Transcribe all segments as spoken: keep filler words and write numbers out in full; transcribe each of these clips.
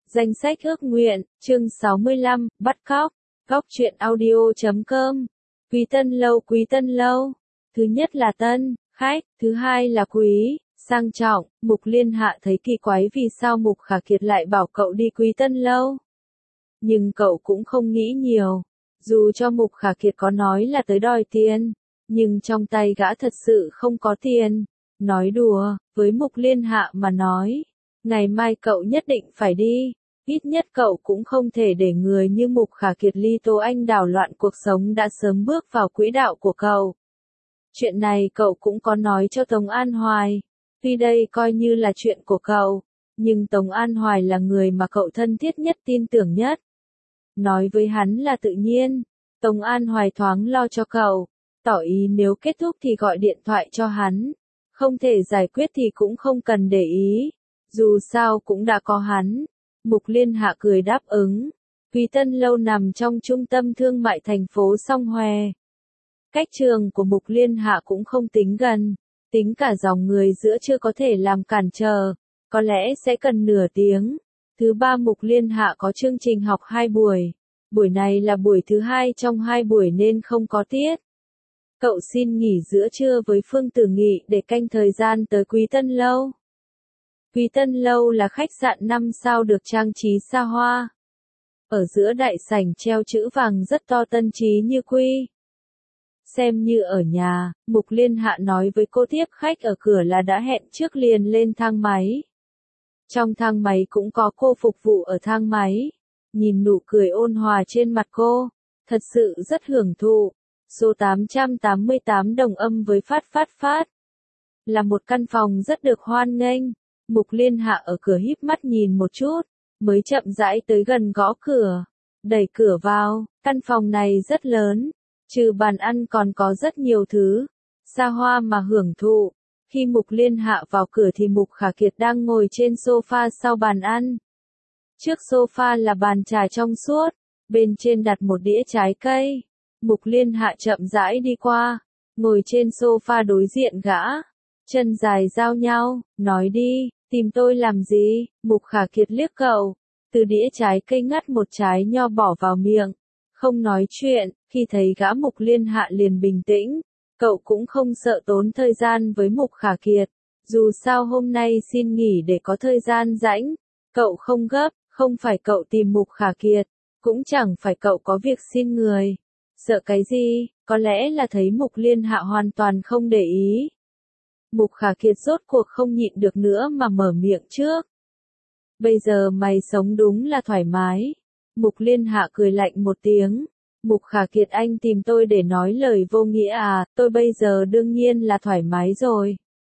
Danh sách ước nguyện, chương sáu mươi lăm, bắt cóc, góc truyện audio chấm com. Quý Tân Lâu Quý Tân Lâu. Thứ nhất là tân, khách, thứ hai là quý, sang trọng. Mục Liên Hạ thấy kỳ quái vì sao Mục Khả Kiệt lại bảo cậu đi Quý Tân Lâu. Nhưng cậu cũng không nghĩ nhiều. Dù cho Mục Khả Kiệt có nói là tới đòi tiền, nhưng trong tay gã thật sự không có tiền. Nói đùa, với Mục Liên Hạ mà nói, ngày mai cậu nhất định phải đi. Ít nhất cậu cũng không thể để người như Mục Khả Kiệt ly Tô Anh đảo loạn cuộc sống đã sớm bước vào quỹ đạo của cậu. Chuyện này cậu cũng có nói cho Tống An Hoài. Tuy đây coi như là chuyện của cậu, nhưng Tống An Hoài là người mà cậu thân thiết nhất tin tưởng nhất. Nói với hắn là tự nhiên. Tống An Hoài thoáng lo cho cậu, tỏ ý nếu kết thúc thì gọi điện thoại cho hắn. Không thể giải quyết thì cũng không cần để ý. Dù sao cũng đã có hắn. Mục Liên Hạ cười đáp ứng. Quý Tân Lâu nằm trong trung tâm thương mại thành phố Song Hoè. Cách trường của Mục Liên Hạ cũng không tính gần. Tính cả dòng người giữa chưa có thể làm cản trở. Có lẽ sẽ cần nửa tiếng. Thứ ba Mục Liên Hạ có chương trình học hai buổi. Buổi này là buổi thứ hai trong hai buổi nên không có tiết. Cậu xin nghỉ giữa trưa với Phương Tử Nghị để canh thời gian tới Quý Tân Lâu. Quý Tân Lâu là khách sạn năm sao được trang trí xa hoa. Ở giữa đại sảnh treo chữ vàng rất to tân trí như quy. Xem như ở nhà, Mục Liên Hạ nói với cô tiếp khách ở cửa là đã hẹn trước liền lên thang máy. Trong thang máy cũng có cô phục vụ ở thang máy. Nhìn nụ cười ôn hòa trên mặt cô, thật sự rất hưởng thụ. Số tám trăm tám mươi tám đồng âm với phát phát phát. Là một căn phòng rất được hoan nghênh. Mục Liên Hạ ở cửa híp mắt nhìn một chút, mới chậm rãi tới gần gõ cửa. Đẩy cửa vào, căn phòng này rất lớn. Trừ bàn ăn còn có rất nhiều thứ xa hoa mà hưởng thụ. Khi Mục Liên Hạ vào cửa thì Mục Khả Kiệt đang ngồi trên sofa sau bàn ăn. Trước sofa là bàn trà trong suốt, bên trên đặt một đĩa trái cây. Mục Liên Hạ chậm rãi đi qua, ngồi trên sofa đối diện gã. Chân dài giao nhau, nói đi, tìm tôi làm gì? Mục Khả Kiệt liếc cậu, từ đĩa trái cây ngắt một trái nho bỏ vào miệng. Không nói chuyện, khi thấy gã Mục Liên Hạ liền bình tĩnh. Cậu cũng không sợ tốn thời gian với Mục Khả Kiệt. Dù sao hôm nay xin nghỉ để có thời gian rảnh. Cậu không gấp, không phải cậu tìm Mục Khả Kiệt. Cũng chẳng phải cậu có việc xin người. Sợ cái gì, có lẽ là thấy Mục Liên Hạ hoàn toàn không để ý. Mục Khả Kiệt rốt cuộc không nhịn được nữa mà mở miệng trước. Bây giờ mày sống đúng là thoải mái. Mục Liên Hạ cười lạnh một tiếng. Mục Khả Kiệt anh tìm tôi để nói lời vô nghĩa à, tôi bây giờ đương nhiên là thoải mái rồi.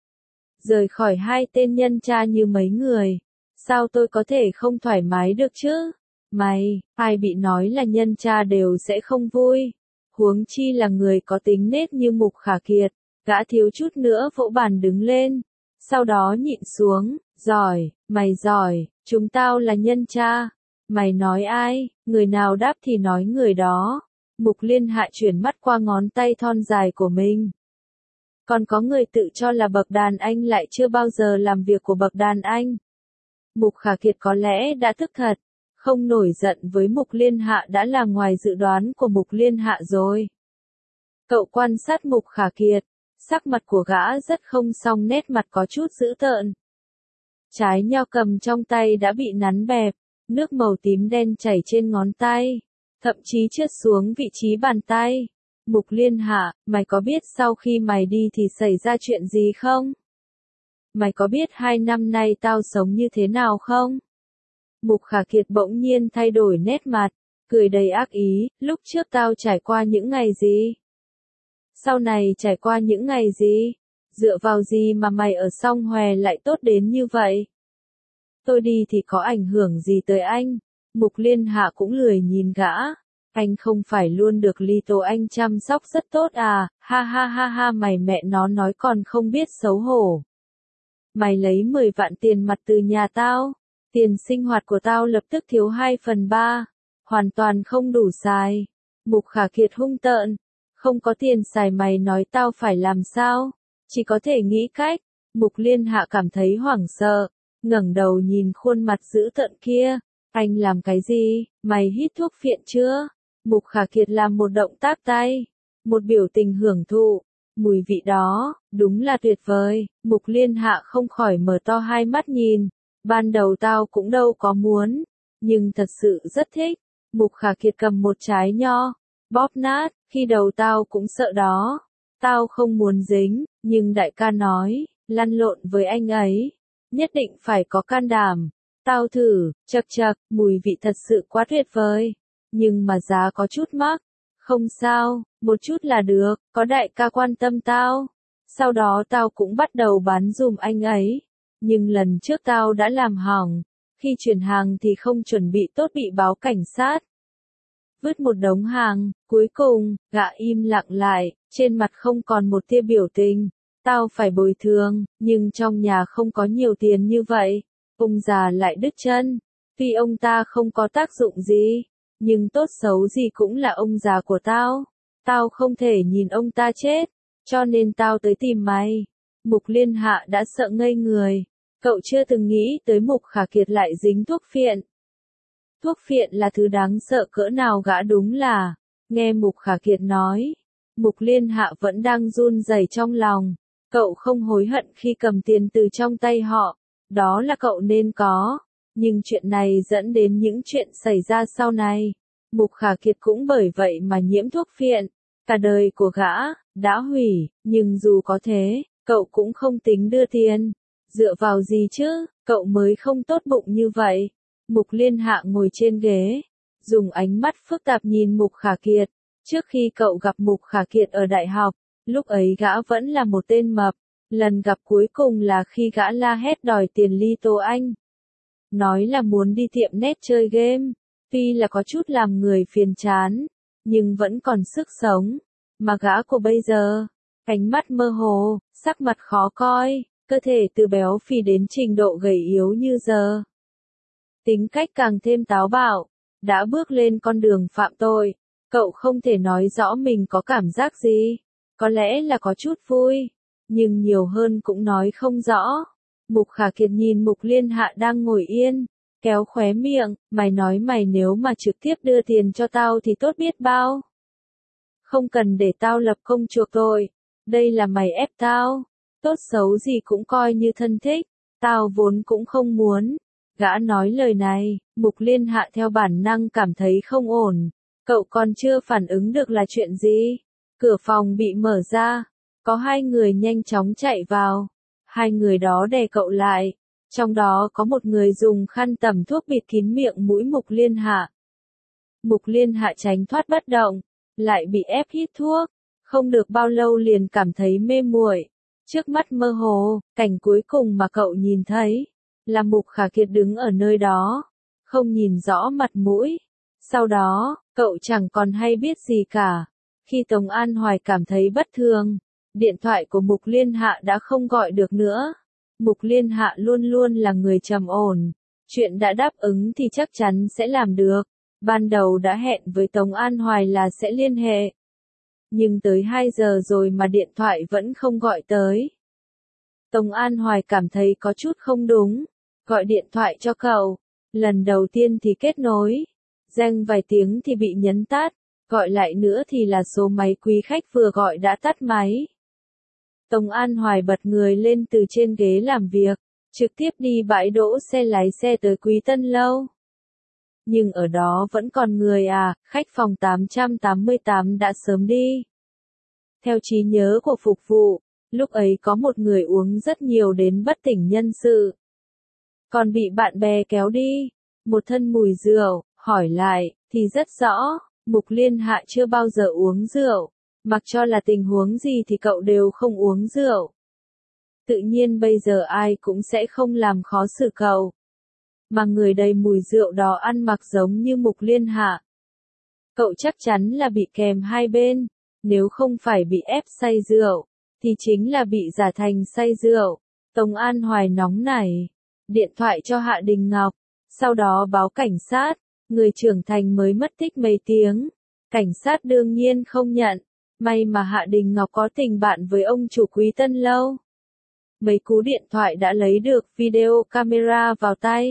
Rời khỏi hai tên nhân tra như mấy người. Sao tôi có thể không thoải mái được chứ? Mày, ai bị nói là nhân tra đều sẽ không vui. Huống chi là người có tính nết như Mục Khả Kiệt. Gã thiếu chút nữa vỗ bàn đứng lên. Sau đó nhịn xuống, giỏi, mày giỏi, chúng tao là nhân tra. Mày nói ai, người nào đáp thì nói người đó. Mục Liên Hạ chuyển mắt qua ngón tay thon dài của mình. Còn có người tự cho là bậc đàn anh lại chưa bao giờ làm việc của bậc đàn anh. Mục Khả Kiệt có lẽ đã tức thật. Không nổi giận với Mục Liên Hạ đã là ngoài dự đoán của Mục Liên Hạ rồi. Cậu quan sát Mục Khả Kiệt. Sắc mặt của gã rất không xong, nét mặt có chút dữ tợn. Trái nho cầm trong tay đã bị nắn bẹp, nước màu tím đen chảy trên ngón tay, thậm chí trượt xuống vị trí bàn tay. Mục Liên Hạ, mày có biết sau khi mày đi thì xảy ra chuyện gì không? Mày có biết hai năm nay tao sống như thế nào không? Mục Khả Kiệt bỗng nhiên thay đổi nét mặt, cười đầy ác ý, lúc trước tao trải qua những ngày gì? Sau này trải qua những ngày gì? Dựa vào gì mà mày ở Song Hoè lại tốt đến như vậy? Tôi đi thì có ảnh hưởng gì tới anh? Mục Liên Hạ cũng lười nhìn gã. Anh không phải luôn được Ly Tố Anh chăm sóc rất tốt à? Ha ha ha ha, mày mẹ nó nói còn không biết xấu hổ. Mày lấy mười vạn tiền mặt từ nhà tao. Tiền sinh hoạt của tao lập tức thiếu hai phần ba. Hoàn toàn không đủ xài. Mục Khả Kiệt hung tợn. Không có tiền xài mày nói tao phải làm sao? Chỉ có thể nghĩ cách. Mục Liên Hạ cảm thấy hoảng sợ. Ngẩng đầu nhìn khuôn mặt dữ tợn kia. Anh làm cái gì, mày hít thuốc phiện chưa? Mục Khả Kiệt làm một động tác tay, một biểu tình hưởng thụ, mùi vị đó, đúng là tuyệt vời, Mục Liên Hạ không khỏi mở to hai mắt nhìn, ban đầu tao cũng đâu có muốn, nhưng thật sự rất thích, Mục Khả Kiệt cầm một trái nho, bóp nát, khi đầu tao cũng sợ đó, tao không muốn dính, nhưng đại ca nói, lăn lộn với anh ấy, nhất định phải có can đảm. Tao thử, chậc chậc, mùi vị thật sự quá tuyệt vời. Nhưng mà giá có chút mắc. Không sao, một chút là được, có đại ca quan tâm tao. Sau đó tao cũng bắt đầu bán dùm anh ấy. Nhưng lần trước tao đã làm hỏng. Khi chuyển hàng thì không chuẩn bị tốt bị báo cảnh sát. Vứt một đống hàng, cuối cùng, gã im lặng lại, trên mặt không còn một tia biểu tình. Tao phải bồi thường, nhưng trong nhà không có nhiều tiền như vậy. Ông già lại đứt chân, tuy ông ta không có tác dụng gì, nhưng tốt xấu gì cũng là ông già của tao. Tao không thể nhìn ông ta chết, cho nên tao tới tìm mày. Mục Liên Hạ đã sợ ngây người, cậu chưa từng nghĩ tới Mục Khả Kiệt lại dính thuốc phiện. Thuốc phiện là thứ đáng sợ cỡ nào gã đúng là, nghe Mục Khả Kiệt nói, Mục Liên Hạ vẫn đang run rẩy trong lòng, cậu không hối hận khi cầm tiền từ trong tay họ. Đó là cậu nên có, nhưng chuyện này dẫn đến những chuyện xảy ra sau này. Mục Khả Kiệt cũng bởi vậy mà nhiễm thuốc phiện, cả đời của gã, đã hủy, nhưng dù có thế, cậu cũng không tính đưa tiền. Dựa vào gì chứ, cậu mới không tốt bụng như vậy. Mục Liên Hạ ngồi trên ghế, dùng ánh mắt phức tạp nhìn Mục Khả Kiệt. Trước khi cậu gặp Mục Khả Kiệt ở đại học, lúc ấy gã vẫn là một tên mập. Lần gặp cuối cùng là khi gã la hét đòi tiền ly tô anh. Nói là muốn đi tiệm net chơi game, tuy là có chút làm người phiền chán, nhưng vẫn còn sức sống. Mà gã của bây giờ, ánh mắt mơ hồ, sắc mặt khó coi, cơ thể từ béo phì đến trình độ gầy yếu như giờ. Tính cách càng thêm táo bạo, đã bước lên con đường phạm tội, cậu không thể nói rõ mình có cảm giác gì, có lẽ là có chút vui. Nhưng nhiều hơn cũng nói không rõ. Mục Khả Kiệt nhìn Mục Liên Hạ đang ngồi yên, kéo khóe miệng, mày nói mày nếu mà trực tiếp đưa tiền cho tao thì tốt biết bao. Không cần để tao lập công chuộc tội, đây là mày ép tao, tốt xấu gì cũng coi như thân thích, tao vốn cũng không muốn. Gã nói lời này, Mục Liên Hạ theo bản năng cảm thấy không ổn, cậu còn chưa phản ứng được là chuyện gì. Cửa phòng bị mở ra. Có hai người nhanh chóng chạy vào. Hai người đó đè cậu lại. Trong đó có một người dùng khăn tẩm thuốc bịt kín miệng mũi Mục Liên Hạ. Mục Liên Hạ tránh thoát bất động, lại bị ép hít thuốc. Không được bao lâu liền cảm thấy mê muội. Trước mắt mơ hồ, cảnh cuối cùng mà cậu nhìn thấy là Mục Khả Kiệt đứng ở nơi đó, không nhìn rõ mặt mũi. Sau đó, cậu chẳng còn hay biết gì cả. Khi Tống An Hoài cảm thấy bất thường, điện thoại của Mục Liên Hạ đã không gọi được nữa. Mục Liên Hạ luôn luôn là người trầm ổn. Chuyện đã đáp ứng thì chắc chắn sẽ làm được. Ban đầu đã hẹn với Tống An Hoài là sẽ liên hệ. Nhưng tới hai giờ rồi mà điện thoại vẫn không gọi tới. Tống An Hoài cảm thấy có chút không đúng. Gọi điện thoại cho cậu. Lần đầu tiên thì kết nối. Reng vài tiếng thì bị nhấn tắt. Gọi lại nữa thì là số máy quý khách vừa gọi đã tắt máy. Tống An Hoài bật người lên từ trên ghế làm việc, trực tiếp đi bãi đỗ xe lái xe tới Quý Tân Lâu. Nhưng ở đó vẫn còn người à, khách phòng tám trăm tám mươi tám đã sớm đi. Theo trí nhớ của phục vụ, lúc ấy có một người uống rất nhiều đến bất tỉnh nhân sự. Còn bị bạn bè kéo đi, một thân mùi rượu, hỏi lại, thì rất rõ, Mục Liên Hạ chưa bao giờ uống rượu. Mặc cho là tình huống gì thì cậu đều không uống rượu. Tự nhiên bây giờ ai cũng sẽ không làm khó xử cậu. Mà người đầy mùi rượu đó ăn mặc giống như Mục Liên Hạ. Cậu chắc chắn là bị kèm hai bên. Nếu không phải bị ép say rượu, thì chính là bị giả thành say rượu. Tống An Hoài nóng nảy. Điện thoại cho Hạ Đình Ngọc. Sau đó báo cảnh sát. Người trưởng thành mới mất tích mấy tiếng. Cảnh sát đương nhiên không nhận. May mà Hạ Đình Ngọc có tình bạn với ông chủ Quý Tân Lâu. Mấy cú điện thoại đã lấy được video camera vào tay.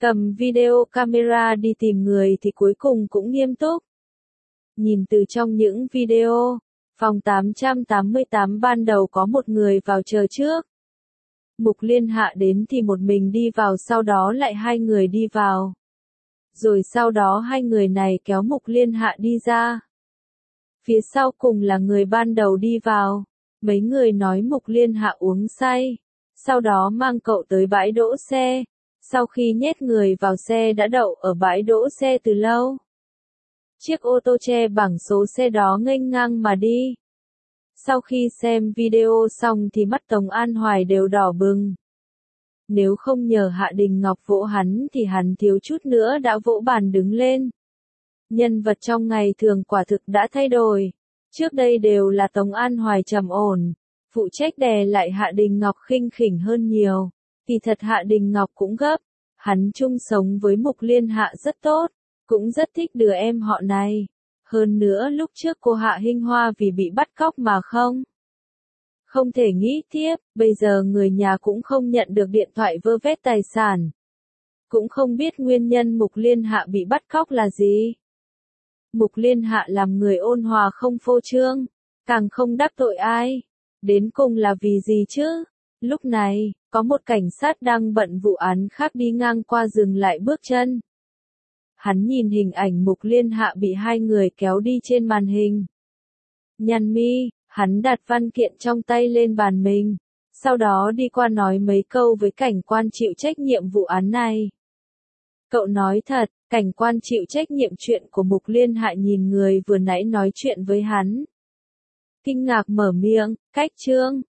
Cầm video camera đi tìm người thì cuối cùng cũng nghiêm túc. Nhìn từ trong những video, phòng tám trăm tám mươi tám ban đầu có một người vào chờ trước. Mục Liên Hạ đến thì một mình đi vào, sau đó lại hai người đi vào. Rồi sau đó hai người này kéo Mục Liên Hạ đi ra. Phía sau cùng là người ban đầu đi vào. Mấy người nói Mục Liên Hạ uống say. Sau đó mang cậu tới bãi đỗ xe. Sau khi nhét người vào xe đã đậu ở bãi đỗ xe từ lâu. Chiếc ô tô che bảng số xe đó nghênh ngang mà đi. Sau khi xem video xong thì mắt Tống An Hoài đều đỏ bừng. Nếu không nhờ Hạ Đình Ngọc vỗ hắn thì hắn thiếu chút nữa đã vỗ bàn đứng lên. Nhân vật trong ngày thường quả thực đã thay đổi. Trước đây đều là Tống An Hoài trầm ổn, phụ trách đè lại Hạ Đình Ngọc khinh khỉnh hơn nhiều. Kỳ thật Hạ Đình Ngọc cũng gấp. Hắn chung sống với Mục Liên Hạ rất tốt, cũng rất thích đứa em họ này. Hơn nữa lúc trước cô Hạ Hinh Hoa vì bị bắt cóc mà không. Không thể nghĩ tiếp, bây giờ người nhà cũng không nhận được điện thoại vơ vét tài sản. Cũng không biết nguyên nhân Mục Liên Hạ bị bắt cóc là gì. Mục Liên Hạ làm người ôn hòa không phô trương, càng không đắc tội ai. Đến cùng là vì gì chứ? Lúc này, có một cảnh sát đang bận vụ án khác đi ngang qua dừng lại bước chân. Hắn nhìn hình ảnh Mục Liên Hạ bị hai người kéo đi trên màn hình. Nhăn mi, hắn đặt văn kiện trong tay lên bàn mình. Sau đó đi qua nói mấy câu với cảnh quan chịu trách nhiệm vụ án này. Cậu nói thật, cảnh quan chịu trách nhiệm chuyện của Mục Liên Hạ nhìn người vừa nãy nói chuyện với hắn. Kinh ngạc mở miệng, cách trương,